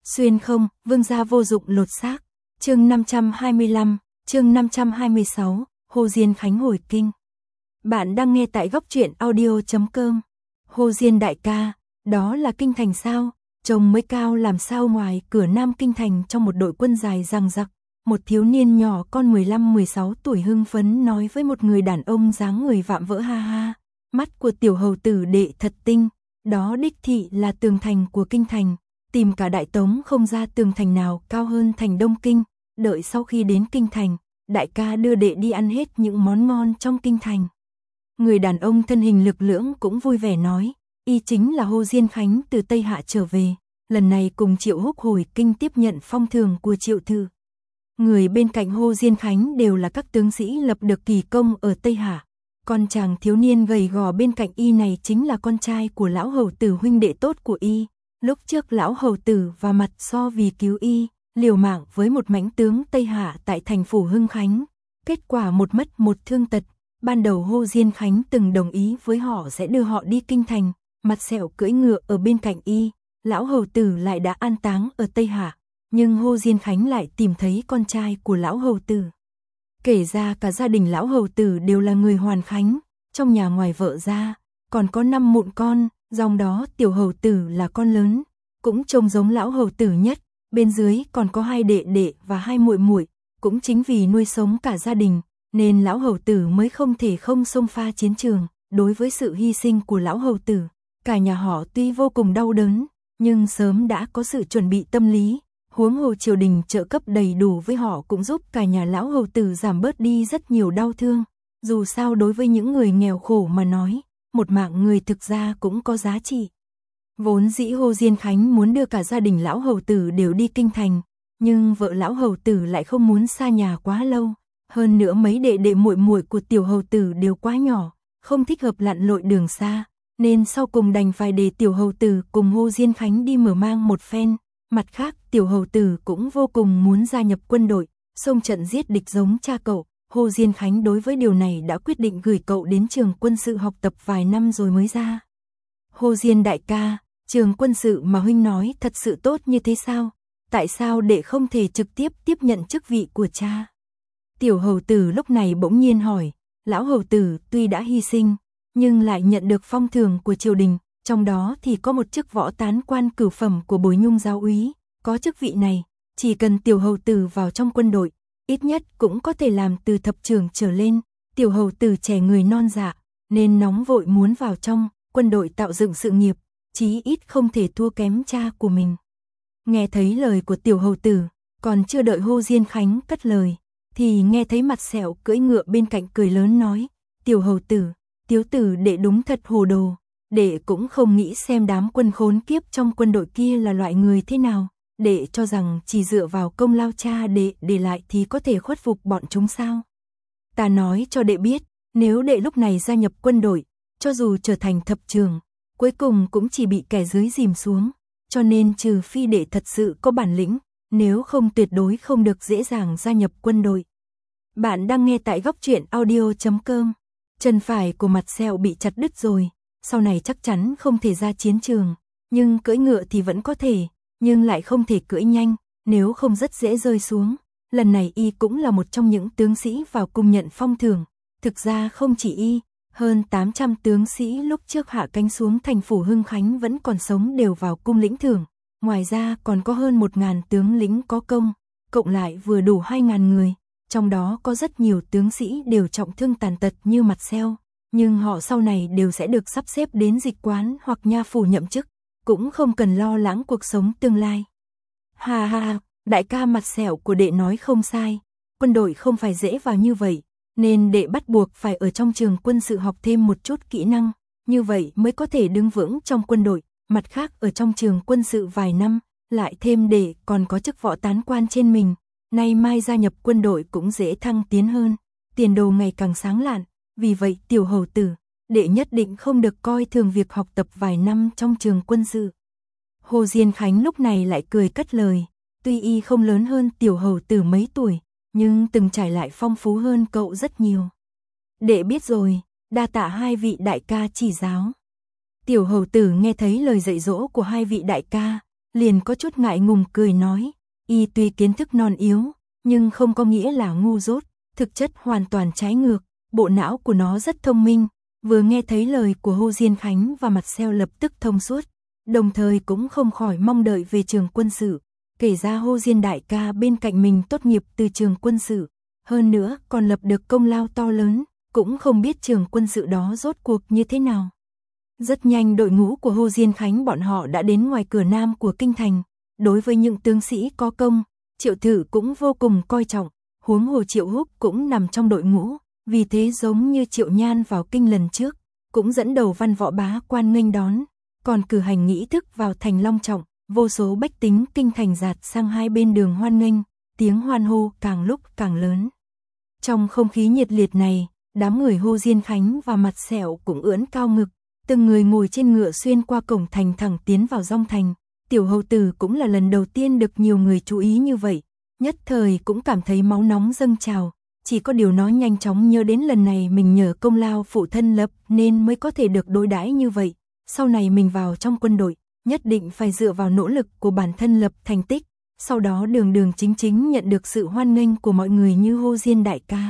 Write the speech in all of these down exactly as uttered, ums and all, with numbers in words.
Xuyên không, vương gia vô dụng lột xác. Chương năm trăm hai mươi lăm, chương năm trăm hai mươi sáu, Hồ Diên Khánh hồi kinh. Bạn đang nghe tại góc truyện audio chấm com. Hồ Diên đại ca, đó là kinh thành sao? Trông mới cao làm sao ngoài cửa Nam kinh thành trong một đội quân dài dằng dặc. Một thiếu niên nhỏ con mười lăm mười sáu tuổi hưng phấn nói với một người đàn ông dáng người vạm vỡ ha ha. Mắt của tiểu hầu tử đệ thật tinh, đó đích thị là tường thành của kinh thành. Tìm cả Đại Tống không ra tường thành nào cao hơn thành Đông Kinh, đợi sau khi đến kinh thành, đại ca đưa đệ đi ăn hết những món ngon trong kinh thành. Người đàn ông thân hình lực lưỡng cũng vui vẻ nói, y chính là Hồ Diên Khánh từ Tây Hạ trở về, lần này cùng Triệu Húc hồi kinh tiếp nhận phong thưởng của Triệu Thư. Người bên cạnh Hồ Diên Khánh đều là các tướng sĩ lập được kỳ công ở Tây Hạ. Con chàng thiếu niên gầy gò bên cạnh y này chính là con trai của lão hầu tử huynh đệ tốt của y. Lúc trước lão hầu tử và mặt so vì cứu y, liều mạng với một mãnh tướng Tây Hạ tại thành phủ Hưng Khánh. Kết quả một mất một thương tật, ban đầu Hồ Diên Khánh từng đồng ý với họ sẽ đưa họ đi kinh thành, mặt sẹo cưỡi ngựa ở bên cạnh y, lão hầu tử lại đã an táng ở Tây Hạ, nhưng Hồ Diên Khánh lại tìm thấy con trai của lão hầu tử. Kể ra cả gia đình lão hầu tử đều là người hoàn khánh, trong nhà ngoài vợ ra, còn có năm mụn con. Dòng đó tiểu hầu tử là con lớn, cũng trông giống lão hầu tử nhất, bên dưới còn có hai đệ đệ và hai muội muội, cũng chính vì nuôi sống cả gia đình, nên lão hầu tử mới không thể không xông pha chiến trường. Đối với sự hy sinh của lão hầu tử, cả nhà họ tuy vô cùng đau đớn, nhưng sớm đã có sự chuẩn bị tâm lý, huống hồ triều đình trợ cấp đầy đủ với họ cũng giúp cả nhà lão hầu tử giảm bớt đi rất nhiều đau thương. Dù sao đối với những người nghèo khổ mà nói, một mạng người thực ra cũng có giá trị. Vốn dĩ Hồ Diên Khánh muốn đưa cả gia đình lão hầu tử đều đi kinh thành, nhưng vợ lão hầu tử lại không muốn xa nhà quá lâu, hơn nữa mấy đệ đệ muội muội của tiểu hầu tử đều quá nhỏ, không thích hợp lặn lội đường xa, nên sau cùng đành phải để tiểu hầu tử cùng Hồ Diên Khánh đi mở mang một phen. Mặt khác, tiểu hầu tử cũng vô cùng muốn gia nhập quân đội, xông trận giết địch giống cha cậu. Hồ Diên Khánh đối với điều này đã quyết định gửi cậu đến trường quân sự học tập vài năm rồi mới ra. Hồ Diên đại ca, trường quân sự mà huynh nói thật sự tốt như thế sao? Tại sao đệ không thể trực tiếp tiếp nhận chức vị của cha? Tiểu hầu tử lúc này bỗng nhiên hỏi, lão hầu tử tuy đã hy sinh, nhưng lại nhận được phong thưởng của triều đình, trong đó thì có một chức võ tán quan cửu phẩm của Bồi Nhung giáo úy, có chức vị này, chỉ cần tiểu hầu tử vào trong quân đội, ít nhất cũng có thể làm từ thập trưởng trở lên. Tiểu hầu tử trẻ người non dạ, nên nóng vội muốn vào trong quân đội tạo dựng sự nghiệp, chí ít không thể thua kém cha của mình. Nghe thấy lời của tiểu hầu tử, còn chưa đợi Hồ Diên Khánh cất lời, thì nghe thấy mặt sẹo cưỡi ngựa bên cạnh cười lớn nói, tiểu hầu tử, tiếu tử đệ đúng thật hồ đồ, đệ cũng không nghĩ xem đám quân khốn kiếp trong quân đội kia là loại người thế nào. Đệ cho rằng chỉ dựa vào công lao cha đệ để lại thì có thể khuất phục bọn chúng sao? Ta nói cho đệ biết, nếu đệ lúc này gia nhập quân đội, cho dù trở thành thập trưởng, cuối cùng cũng chỉ bị kẻ dưới dìm xuống, cho nên trừ phi đệ thật sự có bản lĩnh, nếu không tuyệt đối không được dễ dàng gia nhập quân đội. Bạn đang nghe tại góc truyện audio chấm com. Chân phải của mặt sẹo bị chặt đứt rồi, sau này chắc chắn không thể ra chiến trường, nhưng cưỡi ngựa thì vẫn có thể. Nhưng lại không thể cưỡi nhanh, nếu không rất dễ rơi xuống. Lần này y cũng là một trong những tướng sĩ vào cung nhận phong thưởng. Thực ra không chỉ y, hơn tám trăm tướng sĩ lúc trước hạ cánh xuống thành phủ Hưng Khánh vẫn còn sống đều vào cung lĩnh thưởng. Ngoài ra còn có hơn một nghìn tướng lĩnh có công, cộng lại vừa đủ hai nghìn người. Trong đó có rất nhiều tướng sĩ đều trọng thương tàn tật như mặt sẹo, nhưng họ sau này đều sẽ được sắp xếp đến dịch quán hoặc nha phủ nhậm chức, cũng không cần lo lắng cuộc sống tương lai. Ha ha, đại ca mặt sẹo của đệ nói không sai, quân đội không phải dễ vào như vậy, nên đệ bắt buộc phải ở trong trường quân sự học thêm một chút kỹ năng, như vậy mới có thể đứng vững trong quân đội. Mặt khác ở trong trường quân sự vài năm, lại thêm đệ còn có chức võ tán quan trên mình, nay mai gia nhập quân đội cũng dễ thăng tiến hơn, tiền đồ ngày càng sáng lạn. Vì vậy tiểu hầu tử, đệ nhất định không được coi thường việc học tập vài năm trong trường quân sự. Hồ Diên Khánh lúc này lại cười cất lời, tuy y không lớn hơn tiểu hầu tử mấy tuổi, nhưng từng trải lại phong phú hơn cậu rất nhiều. Đệ biết rồi, đa tạ hai vị đại ca chỉ giáo. Tiểu hầu tử nghe thấy lời dạy dỗ của hai vị đại ca, liền có chút ngại ngùng cười nói, y tuy kiến thức non yếu, nhưng không có nghĩa là ngu dốt, thực chất hoàn toàn trái ngược, bộ não của nó rất thông minh. Vừa nghe thấy lời của Hồ Diên Khánh và Marcel lập tức thông suốt, đồng thời cũng không khỏi mong đợi về trường quân sự, kể ra Hồ Diên đại ca bên cạnh mình tốt nghiệp từ trường quân sự, hơn nữa còn lập được công lao to lớn, cũng không biết trường quân sự đó rốt cuộc như thế nào. Rất nhanh đội ngũ của Hồ Diên Khánh bọn họ đã đến ngoài cửa nam của kinh thành, đối với những tướng sĩ có công, Triệu Thử cũng vô cùng coi trọng, huống hồ Triệu Húc cũng nằm trong đội ngũ, vì thế giống như Triệu Nhan vào kinh lần trước, cũng dẫn đầu văn võ bá quan nghênh đón, còn cử hành nghi thức vào thành long trọng, vô số bách tính kinh thành dạt sang hai bên đường hoan nghênh, tiếng hoan hô càng lúc càng lớn. Trong không khí nhiệt liệt này, đám người Hồ Diên Khánh và Marcel cũng ưỡn cao ngực, từng người ngồi trên ngựa xuyên qua cổng thành thẳng tiến vào dong thành. Tiểu hầu tử cũng là lần đầu tiên được nhiều người chú ý như vậy, nhất thời cũng cảm thấy máu nóng dâng trào, chỉ có điều nó nhanh chóng nhớ đến lần này mình nhờ công lao phụ thân lập nên mới có thể được đối đãi như vậy, sau này mình vào trong quân đội, nhất định phải dựa vào nỗ lực của bản thân lập thành tích, sau đó đường đường chính chính nhận được sự hoan nghênh của mọi người như Hồ Diên đại ca.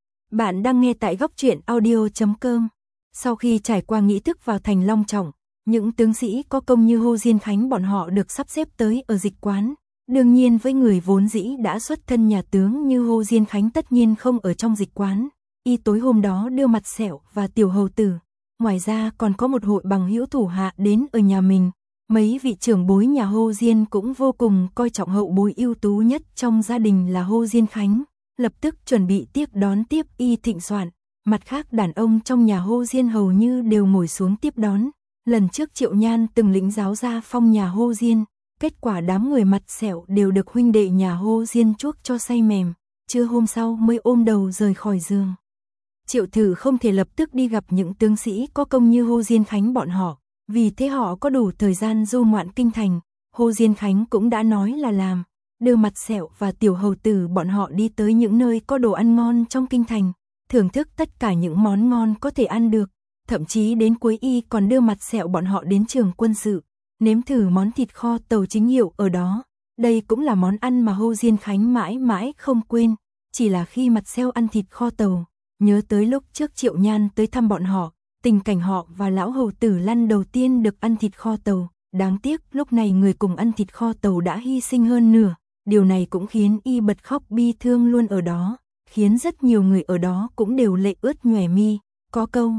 Bạn đang nghe tại góc truyện audio chấm com. Sau khi trải qua nghi thức vào thành long trọng, những tướng sĩ có công như Hồ Diên Khánh bọn họ được sắp xếp tới ở dịch quán. Đương nhiên với người vốn dĩ đã xuất thân nhà tướng như Hồ Diên Khánh tất nhiên không ở trong dịch quán. Y tối hôm đó đưa Marcel và tiểu hầu tử. Ngoài ra còn có một hội bằng hữu thủ hạ đến ở nhà mình. Mấy vị trưởng bối nhà Hồ Diên cũng vô cùng coi trọng hậu bối ưu tú nhất trong gia đình là Hồ Diên Khánh. Lập tức chuẩn bị tiếp đón tiếp y thịnh soạn. Mặt khác đàn ông trong nhà Hồ Diên hầu như đều ngồi xuống tiếp đón. Lần trước Triệu Nhan từng lĩnh giáo gia phong nhà Hồ Diên, kết quả đám người mặt sẹo đều được huynh đệ nhà Hồ Diên chuốc cho say mềm, trưa hôm sau mới ôm đầu rời khỏi giường. Triệu Thử không thể lập tức đi gặp những tướng sĩ có công như Hồ Diên Khánh bọn họ, vì thế họ có đủ thời gian du ngoạn kinh thành. Hồ Diên Khánh cũng đã nói là làm, đưa mặt sẹo và tiểu hầu tử bọn họ đi tới những nơi có đồ ăn ngon trong kinh thành, thưởng thức tất cả những món ngon có thể ăn được. Thậm chí đến cuối y còn đưa mặt sẹo bọn họ đến trường quân sự, nếm thử món thịt kho tàu chính hiệu ở đó. Đây cũng là món ăn mà Hồ Diên Khánh mãi mãi không quên, chỉ là khi mặt sẹo ăn thịt kho tàu, nhớ tới lúc trước Triệu Nhan tới thăm bọn họ, tình cảnh họ và lão hầu tử Lăn đầu tiên được ăn thịt kho tàu, đáng tiếc lúc này người cùng ăn thịt kho tàu đã hy sinh hơn nửa, điều này cũng khiến y bật khóc bi thương luôn ở đó, khiến rất nhiều người ở đó cũng đều lệ ướt nhòe mi, có câu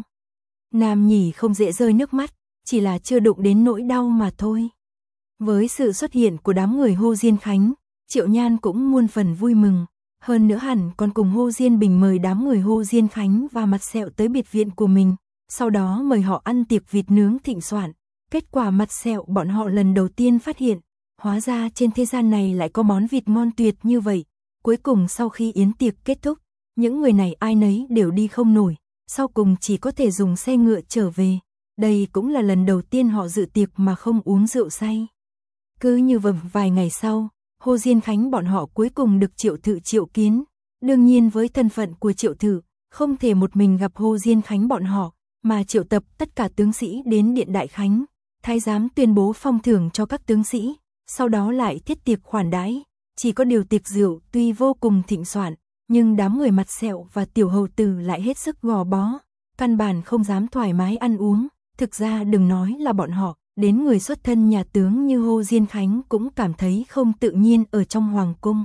nam nhỉ không dễ rơi nước mắt, chỉ là chưa đụng đến nỗi đau mà thôi. Với sự xuất hiện của đám người Hồ Diên Khánh, Triệu Nhan cũng muôn phần vui mừng, hơn nữa hẳn còn cùng Hồ Diên Bình mời đám người Hồ Diên Khánh và Marcel tới biệt viện của mình, sau đó mời họ ăn tiệc vịt nướng thịnh soạn. Kết quả Marcel bọn họ lần đầu tiên phát hiện, hóa ra trên thế gian này lại có món vịt ngon tuyệt như vậy. Cuối cùng sau khi yến tiệc kết thúc, những người này ai nấy đều đi không nổi, sau cùng chỉ có thể dùng xe ngựa trở về. Đây cũng là lần đầu tiên họ dự tiệc mà không uống rượu say. Cứ như vậy vài ngày sau, Hồ Diên Khánh bọn họ cuối cùng được Triệu Thử triệu kiến. Đương nhiên với thân phận của Triệu Thử, không thể một mình gặp Hồ Diên Khánh bọn họ, mà triệu tập tất cả tướng sĩ đến Điện Đại Khánh. Thái giám tuyên bố phong thưởng cho các tướng sĩ, sau đó lại thiết tiệc khoản đãi. Chỉ có điều tiệc rượu tuy vô cùng thịnh soạn, nhưng đám người mặt sẹo và tiểu hầu tử lại hết sức gò bó, căn bản không dám thoải mái ăn uống. Thực ra đừng nói là bọn họ, đến người xuất thân nhà tướng như Hồ Diên Khánh cũng cảm thấy không tự nhiên ở trong hoàng cung.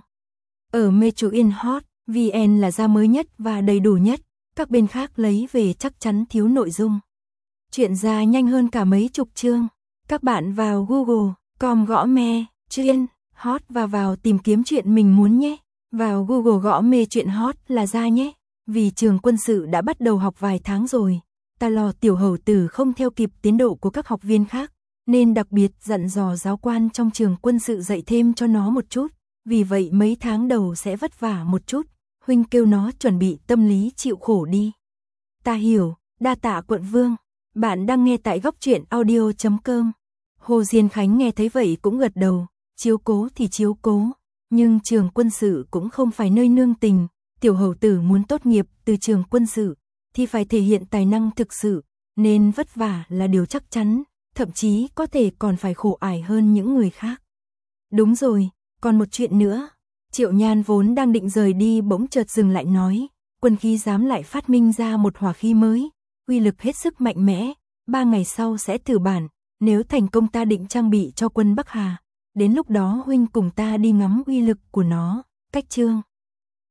Ở Metro In Hot, vê en là ra mới nhất và đầy đủ nhất, các bên khác lấy về chắc chắn thiếu nội dung. Chuyện ra nhanh hơn cả mấy chục chương. Các bạn vào Google chấm com gõ me, chuyện hot và vào tìm kiếm chuyện mình muốn nhé. Vào Google gõ mê chuyện hot là ra nhé. Vì trường quân sự đã bắt đầu học vài tháng rồi, ta lo tiểu hầu tử không theo kịp tiến độ của các học viên khác, nên đặc biệt dặn dò giáo quan trong trường quân sự dạy thêm cho nó một chút. Vì vậy mấy tháng đầu sẽ vất vả một chút, huynh kêu nó chuẩn bị tâm lý chịu khổ đi. Ta hiểu, đa tạ quận vương. Bạn đang nghe tại góc truyện audio chấm com. Hồ Diên Khánh nghe thấy vậy cũng gật đầu, chiếu cố thì chiếu cố, nhưng trường quân sự cũng không phải nơi nương tình. Tiểu hầu tử muốn tốt nghiệp từ trường quân sự thì phải thể hiện tài năng thực sự, nên vất vả là điều chắc chắn, thậm chí có thể còn phải khổ ải hơn những người khác. Đúng rồi, còn một chuyện nữa. Triệu Nhan vốn đang định rời đi bỗng chợt dừng lại nói, quân khí giám lại phát minh ra một hỏa khí mới, uy lực hết sức mạnh mẽ, ba ngày sau sẽ thử bản, nếu thành công ta định trang bị cho quân Bắc Hà, đến lúc đó huynh cùng ta đi ngắm uy lực của nó, cách chương.